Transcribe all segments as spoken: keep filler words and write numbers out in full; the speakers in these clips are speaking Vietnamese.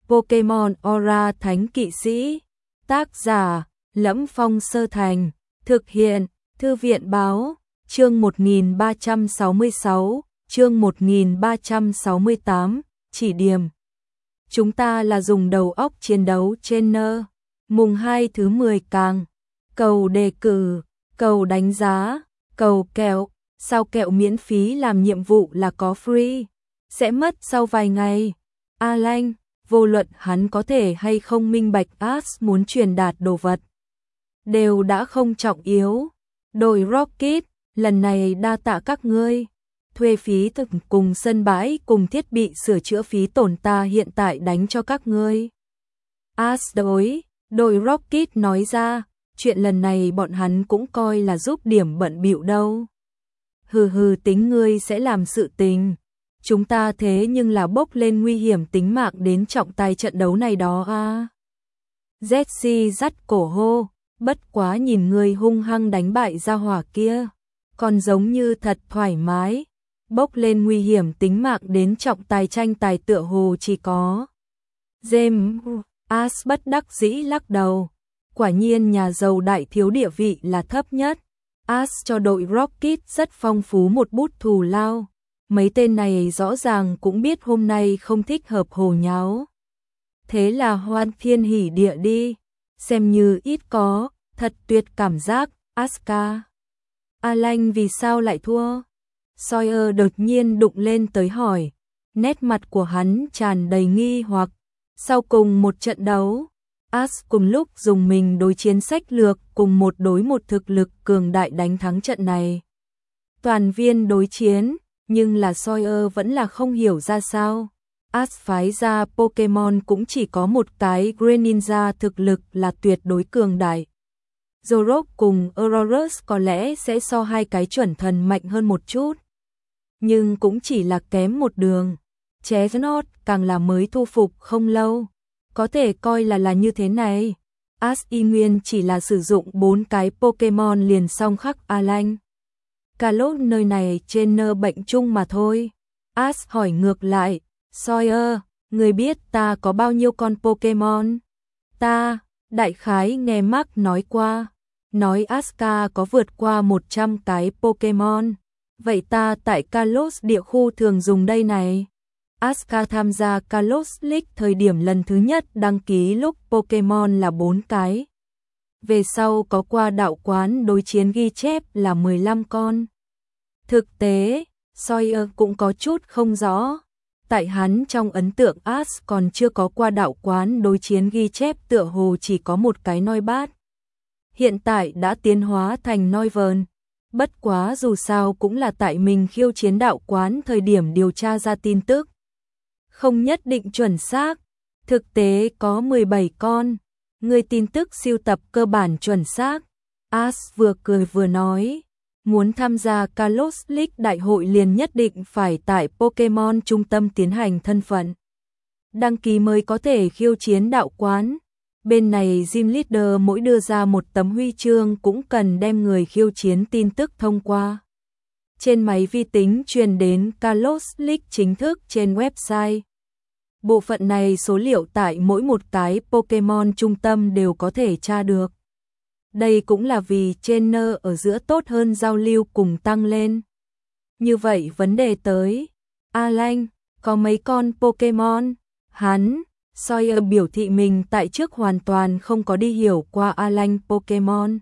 Pokemon Aura Thánh Kỵ Sĩ. Tác giả: Lẫm Phong Sơ Thành. Thực hiện: Thư viện báo. Chương một nghìn ba trăm sáu mươi sáu, chương một nghìn ba trăm sáu mươi tám, chỉ điểm. Chúng ta là dùng đầu óc chiến đấu trên nơ. Mùng hai thứ mười càng. Cầu đề cử, cầu đánh giá, cầu kẹo. Sao kẹo miễn phí làm nhiệm vụ là có free. Sẽ mất sau vài ngày. Alan, vô luận hắn có thể hay không minh bạch Ash muốn truyền đạt đồ vật, đều đã không trọng yếu. Đội Rocket, lần này đa tạ các ngươi. Thuê phí thực cùng sân bãi cùng thiết bị sửa chữa phí tổn ta hiện tại đánh cho các ngươi. Ash đối, đội Rocket nói ra, chuyện lần này bọn hắn cũng coi là giúp điểm bận bịu đâu. Hừ hừ, tính ngươi sẽ làm sự tình. Chúng ta thế nhưng là bốc lên nguy hiểm tính mạng đến trọng tài trận đấu này đó a. À. Jessie dắt cổ hô, bất quá nhìn ngươi hung hăng đánh bại gia hỏa kia, còn giống như thật thoải mái. Bốc lên nguy hiểm tính mạng đến trọng tài tranh tài tựa hồ chỉ có James. Ash bất đắc dĩ lắc đầu. Quả nhiên nhà giàu đại thiếu địa vị là thấp nhất. Ash cho đội Rocket rất phong phú một bút thù lao. Mấy tên này rõ ràng cũng biết hôm nay không thích hợp hồ nháo. Thế là hoan thiên hỉ địa đi. Xem như ít có, thật tuyệt cảm giác. Asuka. Alan vì sao lại thua? Sawyer đột nhiên đụng lên tới hỏi. Nét mặt của hắn tràn đầy nghi hoặc. Sau cùng một trận đấu, Ash cùng lúc dùng mình đối chiến sách lược cùng một đối một thực lực cường đại đánh thắng trận này. Toàn viên đối chiến, nhưng là Sawyer vẫn là không hiểu ra sao. Ash phái ra Pokemon cũng chỉ có một cái Greninja thực lực là tuyệt đối cường đại. Zoroark cùng Aurorus có lẽ sẽ so hai cái chuẩn thần mạnh hơn một chút, nhưng cũng chỉ là kém một đường. Chestnut càng là mới thu phục không lâu, có thể coi là là như thế này. Ash y nguyên chỉ là sử dụng bốn cái Pokemon liền xong khắc Alan. Kalos nơi này trên nơ bệnh chung mà thôi. Ash hỏi ngược lại, Sawyer, người biết ta có bao nhiêu con Pokemon? Ta, đại khái nghe Mark nói qua, nói Asuka có vượt qua một trăm cái Pokemon. Vậy ta tại Kalos địa khu thường dùng đây này. Asuka tham gia Kalos League thời điểm lần thứ nhất đăng ký lúc Pokemon là bốn cái. Về sau có qua đạo quán đối chiến ghi chép là mười lăm con. Thực tế, Sawyer cũng có chút không rõ. Tại hắn trong ấn tượng Ash còn chưa có qua đạo quán đối chiến ghi chép tựa hồ chỉ có một cái Noibat. Hiện tại đã tiến hóa thành Noivern. Bất quá dù sao cũng là tại mình khiêu chiến đạo quán thời điểm điều tra ra tin tức. Không nhất định chuẩn xác. Thực tế có mười bảy con. Người tin tức siêu tập cơ bản chuẩn xác. Ash vừa cười vừa nói. Muốn tham gia Kalos League đại hội liền nhất định phải tại Pokemon trung tâm tiến hành thân phận đăng ký mới có thể khiêu chiến đạo quán. Bên này Gym Leader mỗi đưa ra một tấm huy chương cũng cần đem người khiêu chiến tin tức thông qua trên máy vi tính truyền đến Kalos League chính thức trên website. Bộ phận này số liệu tại mỗi một cái Pokemon trung tâm đều có thể tra được. Đây cũng là vì trainer ở giữa tốt hơn giao lưu cùng tăng lên. Như vậy vấn đề tới, Alan, có mấy con Pokemon? Hắn, Sawyer biểu thị mình tại trước hoàn toàn không có đi hiểu qua Alan Pokemon.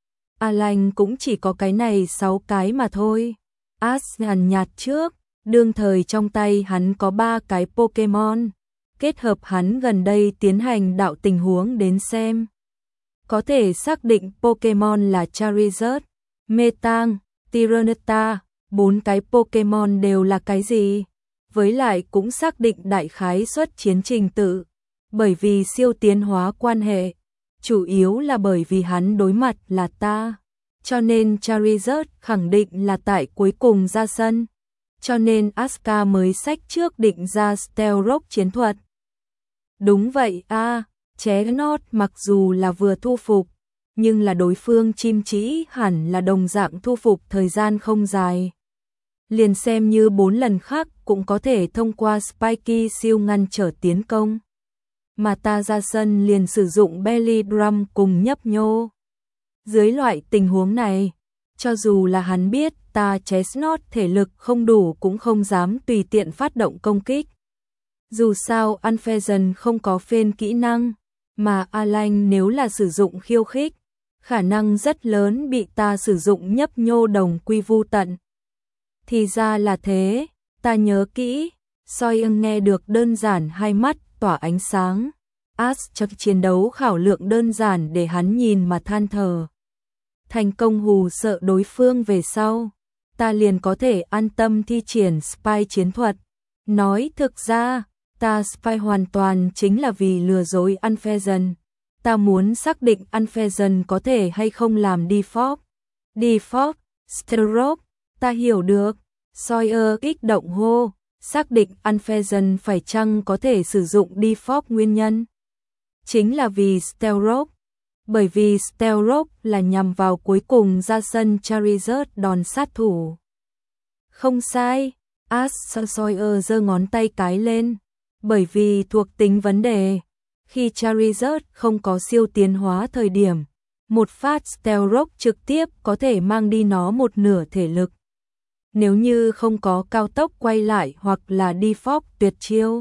Alan cũng chỉ có cái này sáu cái mà thôi. Ash nhàn nhạt trước, đương thời trong tay hắn có ba cái Pokemon. Kết hợp hắn gần đây tiến hành đạo tình huống đến xem. Có thể xác định Pokemon là Charizard, Metang, Tyranitar, bốn cái Pokemon đều là cái gì? Với lại cũng xác định đại khái suất chiến trình tự, bởi vì siêu tiến hóa quan hệ, chủ yếu là bởi vì hắn đối mặt là ta, cho nên Charizard khẳng định là tại cuối cùng ra sân, cho nên Asuka mới sách trước định ra Stealth Rock chiến thuật. Đúng vậy a. À. Chestnut mặc dù là vừa thu phục, nhưng là đối phương chim chỉ hẳn là đồng dạng thu phục thời gian không dài. Liền xem như bốn lần khác cũng có thể thông qua Spiky siêu ngăn trở tiến công. mà ta ra sân liền sử dụng belly drum cùng nhấp nhô. Dưới loại tình huống này, cho dù là hắn biết ta Chestnut thể lực không đủ cũng không dám tùy tiện phát động công kích. Dù sao Unpheasant không có phên kỹ năng, mà Alan nếu là sử dụng khiêu khích, khả năng rất lớn bị ta sử dụng nhấp nhô đồng quy vu tận. Thì ra là thế, ta nhớ kỹ. Sawyer nghe được đơn giản hai mắt tỏa ánh sáng. Ash cho chiến đấu khảo lượng đơn giản để hắn nhìn mà than thở. Thành công hù sợ đối phương về sau, ta liền có thể an tâm thi triển spy chiến thuật. Nói thực ra, ta spy hoàn toàn chính là vì lừa dối Unpheasant. Ta muốn xác định Unpheasant có thể hay không làm default. Default, stealth, ta hiểu được. Sawyer kích động hô, xác định Unpheasant phải chăng có thể sử dụng default nguyên nhân. Chính là vì stealth. Bởi vì stealth là nhằm vào cuối cùng ra sân Charizard đòn sát thủ. Không sai, Ash Sawyer giơ ngón tay cái lên. Bởi vì thuộc tính vấn đề, khi Charizard không có siêu tiến hóa thời điểm, một phát stealth trực tiếp có thể mang đi nó một nửa thể lực. Nếu như không có cao tốc quay lại hoặc là default tuyệt chiêu,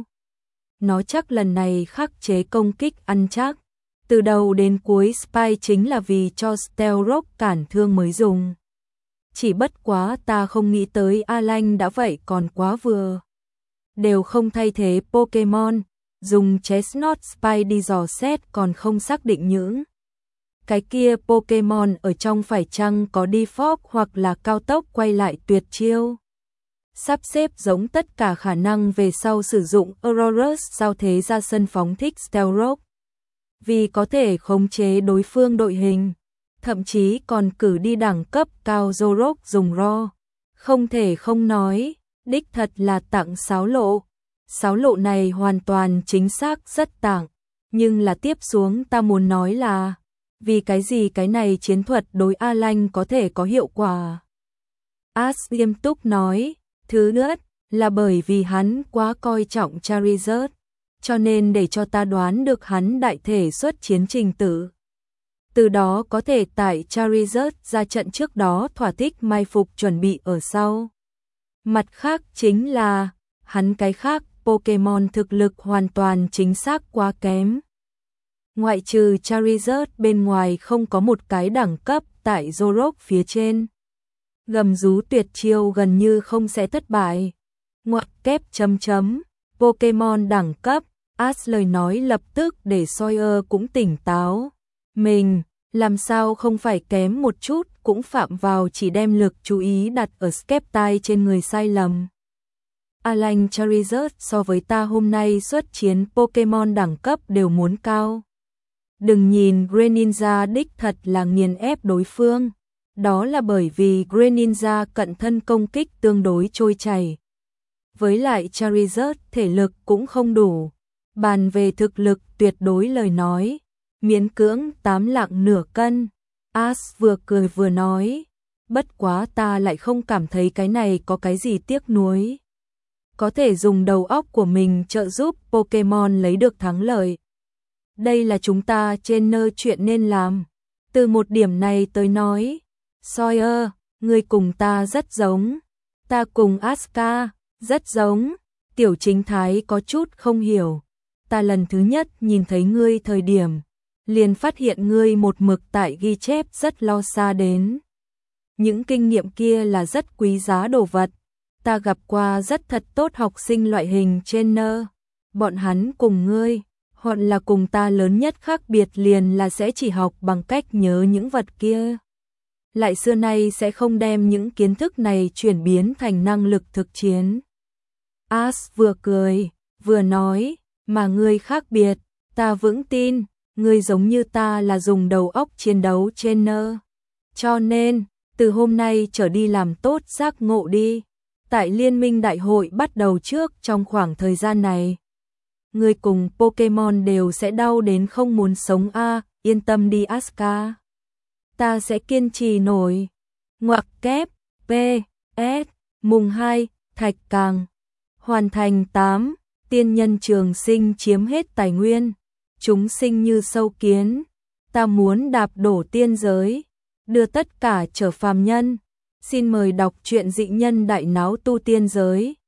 nó chắc lần này khắc chế công kích ăn chắc. Từ đầu đến cuối spy chính là vì cho stealth cản thương mới dùng. Chỉ bất quá ta không nghĩ tới Alan đã vậy còn quá vừa. Đều không thay thế Pokemon, dùng Chestnut Spy đi dò xét còn không xác định những cái kia Pokemon ở trong phải chăng có default hoặc là cao tốc quay lại tuyệt chiêu. Sắp xếp giống tất cả khả năng về sau sử dụng Aurorus giao thế ra sân phóng thích Stealth. Vì có thể khống chế đối phương đội hình, thậm chí còn cử đi đẳng cấp cao Zorok dùng ro. Không thể không nói, đích thật là tặng sáo lộ. Sáo lộ này hoàn toàn chính xác rất tặng, nhưng là tiếp xuống ta muốn nói là vì cái gì cái này chiến thuật đối Alan có thể có hiệu quả. Ash nghiêm túc nói, thứ nữa là bởi vì hắn quá coi trọng Charizard, cho nên để cho ta đoán được hắn đại thể xuất chiến trình tự. Từ đó có thể tại Charizard ra trận trước đó thỏa thích mai phục chuẩn bị ở sau. Mặt khác chính là, hắn cái khác Pokemon thực lực hoàn toàn chính xác quá kém. Ngoại trừ Charizard bên ngoài không có một cái đẳng cấp tại Zorok phía trên. Gầm rú tuyệt chiêu gần như không sẽ thất bại. Ngoặc kép chấm chấm, Pokemon đẳng cấp, Ash lời nói lập tức để Sawyer cũng tỉnh táo. Mình, làm sao không phải kém một chút cũng phạm vào chỉ đem lực chú ý đặt ở Sceptile trên người sai lầm. Alan Charizard so với ta hôm nay xuất chiến Pokemon đẳng cấp đều muốn cao. Đừng nhìn Greninja đích thật là nghiền ép đối phương. Đó là bởi vì Greninja cận thân công kích tương đối trôi chảy. Với lại Charizard thể lực cũng không đủ. Bàn về thực lực tuyệt đối lời nói, miễn cưỡng tám lạng nửa cân. Ash vừa cười vừa nói, bất quá ta lại không cảm thấy cái này có cái gì tiếc nuối. Có thể dùng đầu óc của mình trợ giúp Pokemon lấy được thắng lợi. Đây là chúng ta trên nơi chuyện nên làm. Từ một điểm này tới nói, Sawyer, ngươi cùng ta rất giống. Ta cùng Asuka, rất giống. Tiểu Chính Thái có chút không hiểu. Ta lần thứ nhất nhìn thấy ngươi thời điểm, liền phát hiện ngươi một mực tại ghi chép rất lo xa đến. Những kinh nghiệm kia là rất quý giá đồ vật. Ta gặp qua rất thật tốt học sinh loại hình trainer. Bọn hắn cùng ngươi, hoặc là cùng ta lớn nhất khác biệt liền là sẽ chỉ học bằng cách nhớ những vật kia. Lại xưa nay sẽ không đem những kiến thức này chuyển biến thành năng lực thực chiến. Ash vừa cười, vừa nói, mà ngươi khác biệt, ta vững tin, ngươi giống như ta là dùng đầu óc chiến đấu trainer. Cho nên, từ hôm nay trở đi làm tốt giác ngộ đi. Tại Liên minh đại hội bắt đầu trước trong khoảng thời gian này, ngươi cùng Pokemon đều sẽ đau đến không muốn sống a, à, yên tâm đi Asuka. Ta sẽ kiên trì nổi. Ngoặc kép, P, S, mùng hai, Thạch Càng. Hoàn thành tám, tiên nhân trường sinh chiếm hết tài nguyên. chúng sinh như sâu kiến, ta muốn đạp đổ tiên giới, đưa tất cả trở phàm nhân. Xin mời đọc truyện Dị Nhân Đại Náo Tu Tiên Giới.